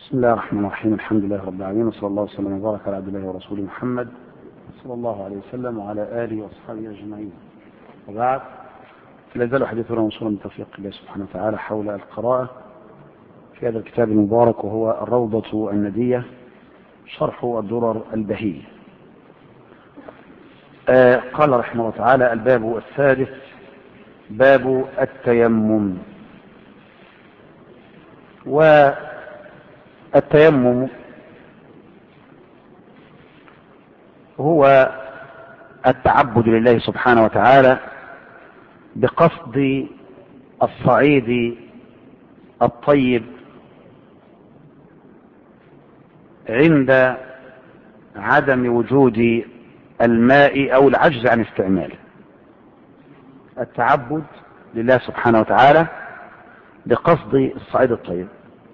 بسم الله الرحمن الرحيم. الحمد لله رب العالمين، وصلى الله وسلم وبارك على عبد الله ورسوله محمد صلى الله عليه وسلم وعلى آله وأصحابه أجمعين. وبعد، فلا يزال حديثنا موصولا بتوفيق الله سبحانه وتعالى حول القراءة في هذا الكتاب المبارك، وهو الروضة الندية شرح الدرر البهية. قال رحمه الله تعالى: الباب السادس، باب التيمم. والتيمم هو التعبد لله سبحانه وتعالى بقصد الصعيد الطيب عند عدم وجود الماء أو العجز عن استعماله. التعبد لله سبحانه وتعالى بقصد الصعيد الطيب.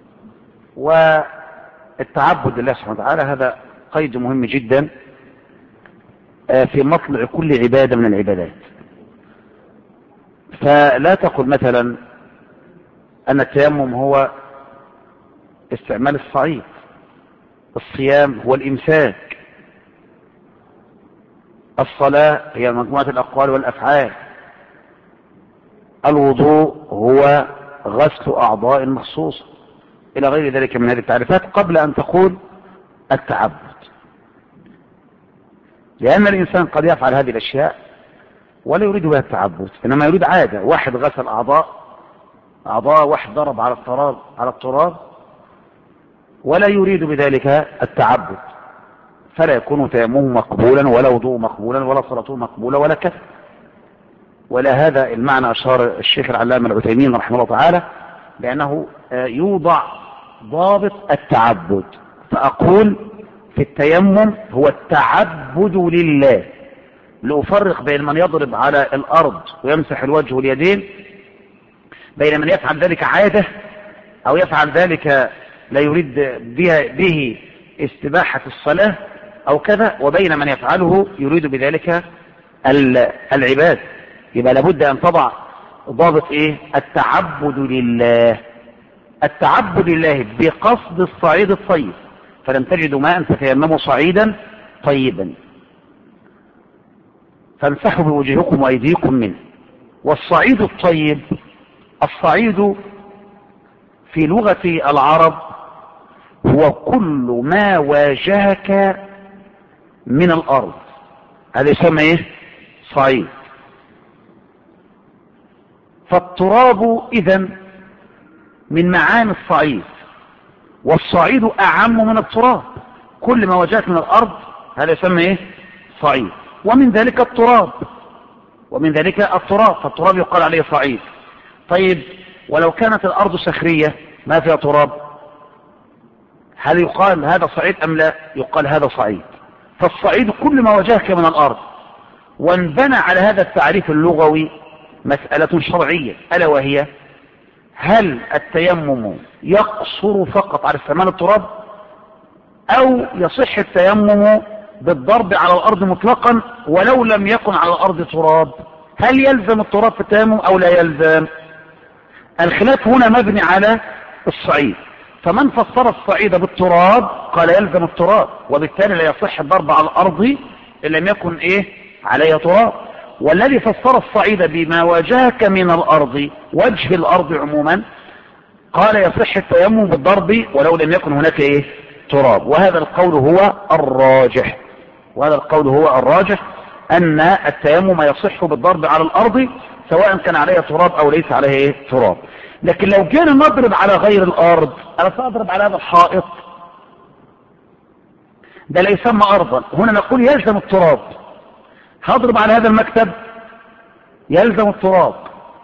والتعبد لله سبحانه وتعالى هذا قيد مهم جدا في مطلع كل عبادة من العبادات. فلا تقل مثلا أن التيمم هو استعمال الصعيد، الصيام هو الإمساك، الصلاة هي مجموعة الأقوال والأفعال، الوضوء هو غسل أعضاء مخصوصة، إلى غير ذلك من هذه التعريفات قبل أن تقول التعبد. لأن الإنسان قد يفعل هذه الأشياء ولا يريد بها التعبد، إنما يريد عادة. واحد غسل أعضاء، واحد ضرب على التراب ولا يريد بذلك التعبد، فلا يكون تيممه مقبولا ولا وضوء مقبولا ولا صلاته مقبولة ولا كذا. ولا هذا المعنى أشار الشيخ العلامة العثيمين رحمه الله تعالى بأنه يوضع ضابط التعبد، فأقول في التيمم هو التعبد لله، لأفرق بين من يضرب على الأرض ويمسح الوجه واليدين، بين من يفعل ذلك عادة أو يفعل ذلك لا يريد به استباحة الصلاة أو كذا، وبين من يفعله يريد بذلك العباد. يبقى لابد أن تضع ضابط التعبد لله. التعبد لله بقصد الصعيد الطيب، فلم تجدوا ماء فتيمموا صعيدا طيبا فامسحوا بوجوهكم وأيديكم منه. والصعيد الطيب، الصعيد في لغة العرب هو كل ما واجهك من الأرض، هذا يسمى صعيد. فالتراب إذن من معاني الصعيد، والصعيد أعم من التراب. كل ما واجهك من الأرض هذا يسمى صعيد، ومن ذلك التراب، فالتراب يقال عليه صعيد. طيب، ولو كانت الأرض صخرية ما فيها تراب، هل يقال هذا صعيد أم لا؟ يقال هذا صعيد. فالصعيد كل ما واجهك من الأرض. وانبنى على هذا التعريف اللغوي مسألة شرعية، ألا وهي: هل التيمم يقصر فقط على استعمال التراب، أو يصح التيمم بالضرب على الأرض مطلقا ولو لم يكن على الأرض تراب؟ هل يلزم التراب في التيمم أو لا يلزم؟ الخلاف هنا مبني على الصعيد. فمن فسر الصعيد بالتراب قال يلزم التراب، وبالتالي لا يصح الضرب على الأرض إن لم يكن عليها تراب. والذي فسر الصعيد بما واجهك من الأرض، وجه الأرض عموما، قال يصح التيمم بالضرب ولو لم يكن هناك تراب. وهذا القول هو الراجح، أن التيمم يصح بالضرب على الأرض سواء كان عليها تراب أو ليس عليها تراب. لكن لو كان نضرب على غير الأرض، أنا سأضرب على هذا الحائط، ده لا يسمى أرضا، هنا نقول يلزم التراب. هضرب على هذا المكتب، يلزم التراب،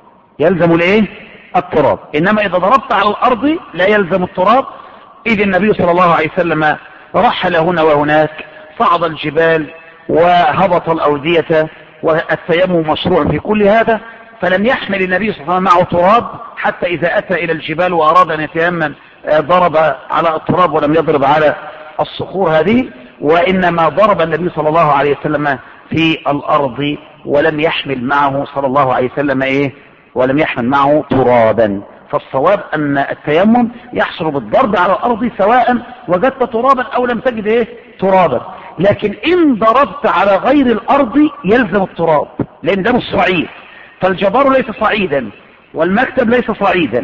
التراب. إنما إذا ضربت على الأرض لا يلزم التراب، إذ النبي صلى الله عليه وسلم رحل هنا وهناك، صعد الجبال وهبط الأودية، والتيمم مشروع في كل هذا. فلم يحمل النبي صلى الله عليه وسلم معه تراب، حتى إذا أتى إلى الجبال وأراد أن يتيمم ضرب على التراب ولم يضرب على الصخور هذه، وإنما ضرب النبي صلى الله عليه وسلم في الأرض ولم يحمل معه صلى الله عليه وسلم ولم يحمل معه ترابا. فالصواب أن التيمم يحصل بالضرب على الأرض سواء وجدت ترابا أو لم تجد إيه ترابا. لكن إن ضربت على غير الأرض يلزم التراب، لأن ده مش صعيد، فالجبار ليس صعيدا والمكتب ليس صعيدا،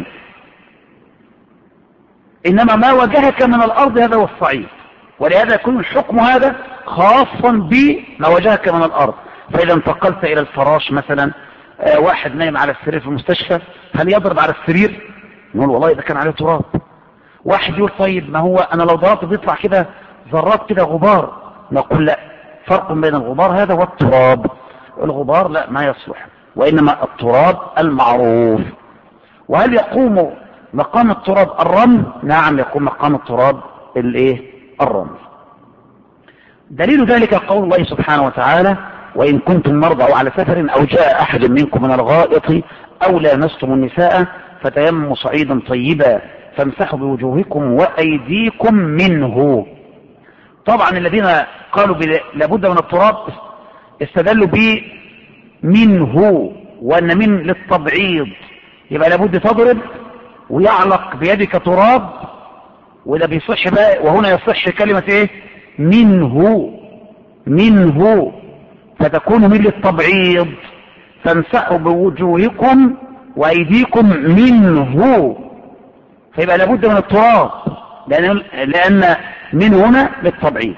إنما ما واجهك من الأرض هذا هو الصعيد، ولهذا يكون الحكم هذا خاصا بما واجهك من الأرض. فإذا انتقلت إلى الفراش مثلا، واحد نايم على السرير في المستشفى، هل يضرب على السرير؟ نقول والله إذا كان عليه تراب. واحد يقول طيب ما هو أنا لو ضربت بيطلع كده ذرات كده غبار، نقول لا، فرق بين الغبار هذا والتراب. الغبار لا ما يصلح، وإنما التراب المعروف. وهل يقوم مقام التراب الرمل؟ نعم يقوم مقام التراب الرمل. دليل ذلك قول الله سبحانه وتعالى: وإن كنتم مرضى أو على سفر أو جاء أحد منكم من الغائط أو لامستم النساء فتيمموا صعيدا طيبا فامسحوا بوجوهكم وأيديكم منه. طبعا الذين قالوا لابد من التراب استدلوا به منه، وأن من للتبعيض، يبقى لابد تضرب ويعلق بيدك تراب، وده بيصح بقى، وهنا يصح كلمة ايه؟ منه، فتكون من للتبعيض، فامسحوا بوجوهكم وأيديكم منه، فيبقى لابد من التراب، لأن من هنا للتبعيض.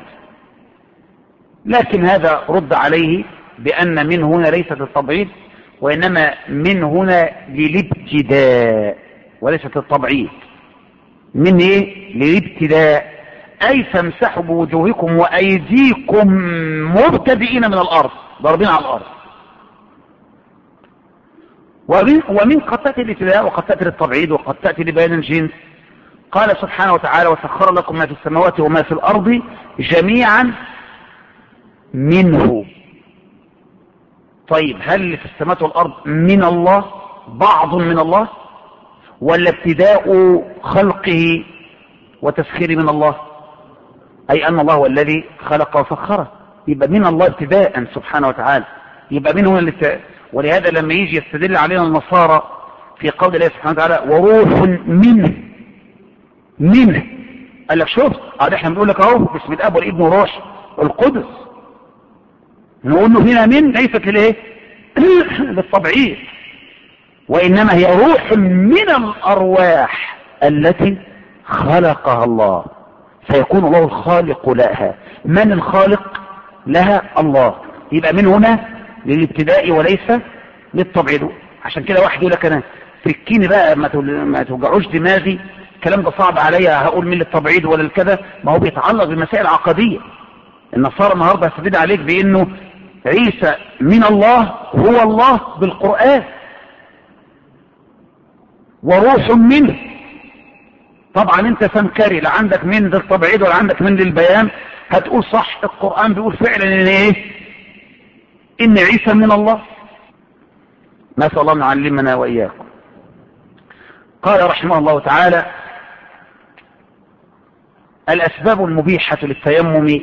لكن هذا رد عليه بأن من هنا ليست للتبعيض، وإنما من هنا للابتداء وليست للتبعيض. من ايه؟ للابتداء، أي فامسحوا بوجوهكم وأيديكم مبتدئين من الأرض، ضاربين على الأرض. ومن قد تأتي الابتداء وقد تأتي للتبعيض وقد تأتي لبيان الجنس. قال سبحانه وتعالى: وسخر لكم ما في السماوات وما في الأرض جميعا منه. طيب هل في السماوات والأرض من الله بعض من الله، ولا ابتداء خلقه وتسخير من الله؟ أي أن الله هو الذي خلق وسخره، يبقى من الله ابتداء سبحانه وتعالى، يبقى من هنا ولهذا لما يجي يستدل علينا النصارى في قول الله سبحانه وتعالى: وروح منه، قال لك شوف احنا بنقول لك اهو باسم الاب والابن والروح القدس، نقول له هنا من ليست للايه؟ للتبعيض، وانما هي روح من الارواح التي خلقها الله، فيكون الله الخالق لها. من الخالق لها؟ الله. يبقى من هنا للابتداء وليس للتبعيض. عشان كده واحد يقول لك انا فكيني بقى ما توجعوش دماغي، الكلام ده صعب عليا، هقول من للتبعيض ولا الكذا، ما هو بيتعلق بمسائل عقديه. النصارى النهارده هيستدل عليك بانه عيسى من الله، هو الله بالقرآن، وروح منه. طبعا انت سمكري، لا عندك من للتبعيض ولا عندك من للبيان، هتقول صح القرآن بيقول فعلا ان ايه؟ ان عيسى من الله. نسأل الله ان يعلمنا واياكم. قال رحمه الله تعالى: الاسباب المبيحة للتيمم.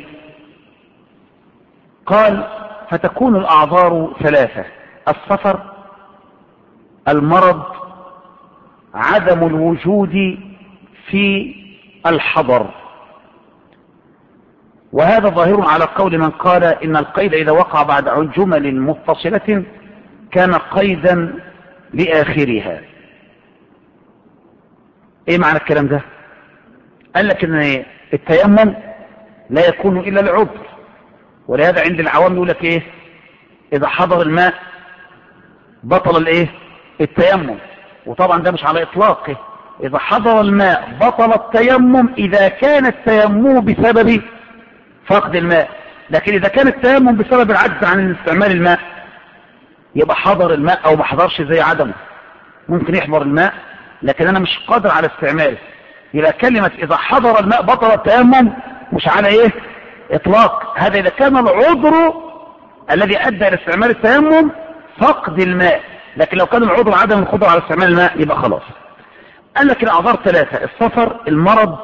قال: فتكون الاعذار ثلاثة: السفر، المرض، عدم الوجود في الحضر. وهذا ظاهر على قول من قال إن القيد إذا وقع بعد جمل متصلة كان قيدا لآخرها. إيه معنى الكلام ده؟ قال لك إن التيمم لا يكون إلا العذر، ولهذا عند العوام يقول لك إيه؟ إذا حضر الماء بطل الإيه؟ التيمم. وطبعا ده مش على إطلاقه، إذا حضر الماء بطل التيمم إذا كان التيمم بسبب فقد الماء، لكن إذا كان التيمم بسبب العجز عن استعمال الماء يبقى حضر الماء أو ما حضرش زي عدمه. ممكن يحضر الماء لكن أنا مش قادر على استعماله، يبقى كلمة إذا حضر الماء بطل التيمم مش على إيه؟ إطلاق. هذا إذا كان العذر الذي أدى إلى استعمال التيمم فقد الماء، لكن لو كان العذر عدم القدرة على استعمال الماء يبقى خلاص. قال لك الأعذار ثلاثة: السفر، المرض،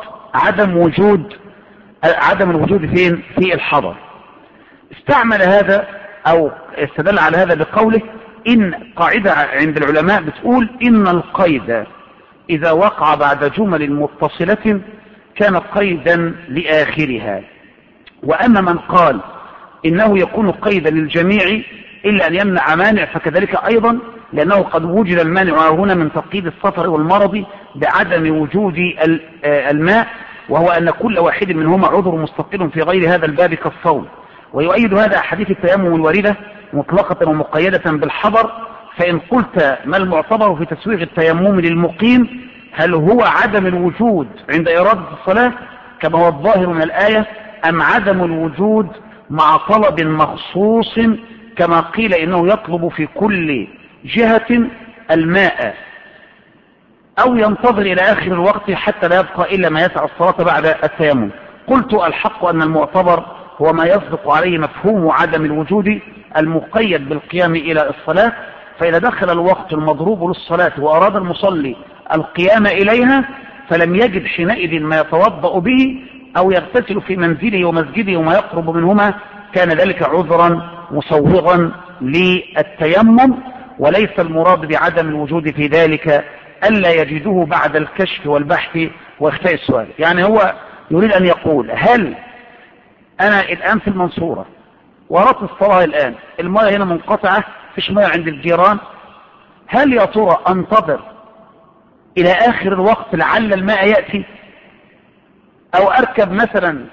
عدم الوجود فين؟ في الحضر. استعمل هذا أو استدل على هذا بقوله إن قاعدة عند العلماء بتقول إن القيد إذا وقع بعد جمل متصلة كان قيدا لآخرها. وأما من قال إنه يكون قيدا للجميع إلا أن يمنع مانع فكذلك أيضا، لأنه قد وجد المانع هنا من تقييد السفر والمرض بعدم وجود الماء، وهو أن كل واحد منهما عذر مستقل في غير هذا الباب كالصوم. ويؤيد هذا أحاديث التيمم الواردة مطلقة ومقيدة بالحضر. فإن قلت ما المعتبر في تسويغ التيمم للمقيم، هل هو عدم الوجود عند إرادة الصلاة كما هو الظاهر من الآية، أم عدم الوجود مع طلب مخصوص كما قيل إنه يطلب في كل جهة الماء، أو ينتظر إلى آخر الوقت حتى لا يبقى إلا ما يسع الصلاة بعد التيمم؟ قلت الحق أن المعتبر هو ما يصدق عليه مفهوم عدم الوجود المقيد بالقيام إلى الصلاة. فإذا دخل الوقت المضروب للصلاة وأراد المصلي القيام إليها فلم يجد حينئذ ما يتوضأ به أو يغتسل في منزله ومسجده وما يقرب منهما، كان ذلك عذرا مصوغا للتيمم، وليس المراد بعدم الوجود في ذلك ألا يجده بعد الكشف والبحث واخفاء السؤال. يعني هو يريد أن يقول هل أنا الآن في المنصورة وأردت الصلاة الآن، المياه هنا منقطعة، فيش مياه عند الجيران، هل يا ترى أنتظر إلى آخر الوقت لعل الماء يأتي، أو أركب مثلا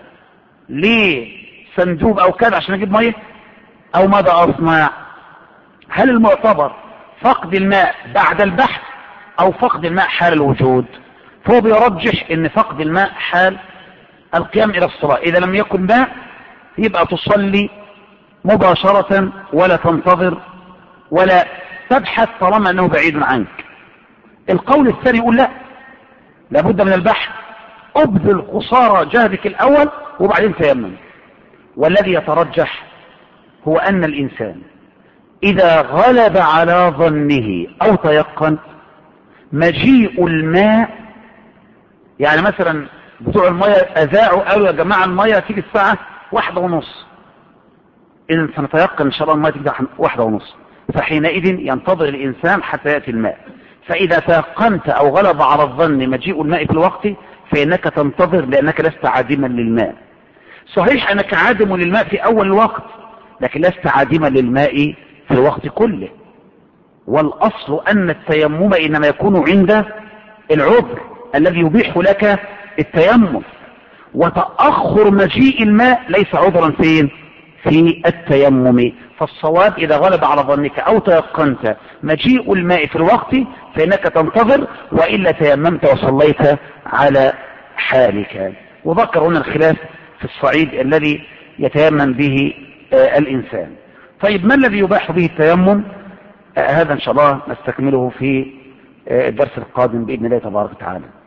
لصندوق أو كذا عشان أجيب مياه، أو ماذا أصنع؟ هل المعتبر فقد الماء بعد البحث أو فقد الماء حال الوجود؟ فهو بيرجح ان فقد الماء حال القيام إلى الصلاة. إذا لم يكن ماء يبقى تصلي مباشرة ولا تنتظر ولا تبحث طالما أنه بعيد عنك. القول الثاني يقول لا، لابد من البحث، أبذل قصارى جهدك الأول وبعدين تيمم. والذي يترجح هو أن الإنسان إذا غلب على ظنه أو تيقن مجيء الماء، يعني مثلا بتوع المياه أذاعوا قالوا يا جماعة المياه تيجي الساعة 1:30، إذن سنتيقن إن شاء الله المياه تيجي 1:30، فحينئذ ينتظر الإنسان حتى يأتي الماء. فإذا تيقنت أو غلب على الظن مجيء الماء في الوقت فإنك تنتظر، لأنك لست عادما للماء. صحيح أنك عادم للماء في أول الوقت، لكن لست عادما للماء في الوقت كله. والأصل أن التيمم إنما يكون عند العذر الذي يبيح لك التيمم، وتأخر مجيء الماء ليس عذرا فين؟ في التيمم. فالصواب إذا غلب على ظنك أو تيقنت مجيء الماء في الوقت فإنك تنتظر، وإلا تيممت وصليت على حالك. وذكر هنا الخلاف في الصعيد الذي يتيمم به الإنسان. طيب ما الذي يباح به التيمم؟ هذا إن شاء الله نستكمله في الدرس القادم بإذن الله تبارك وتعالى.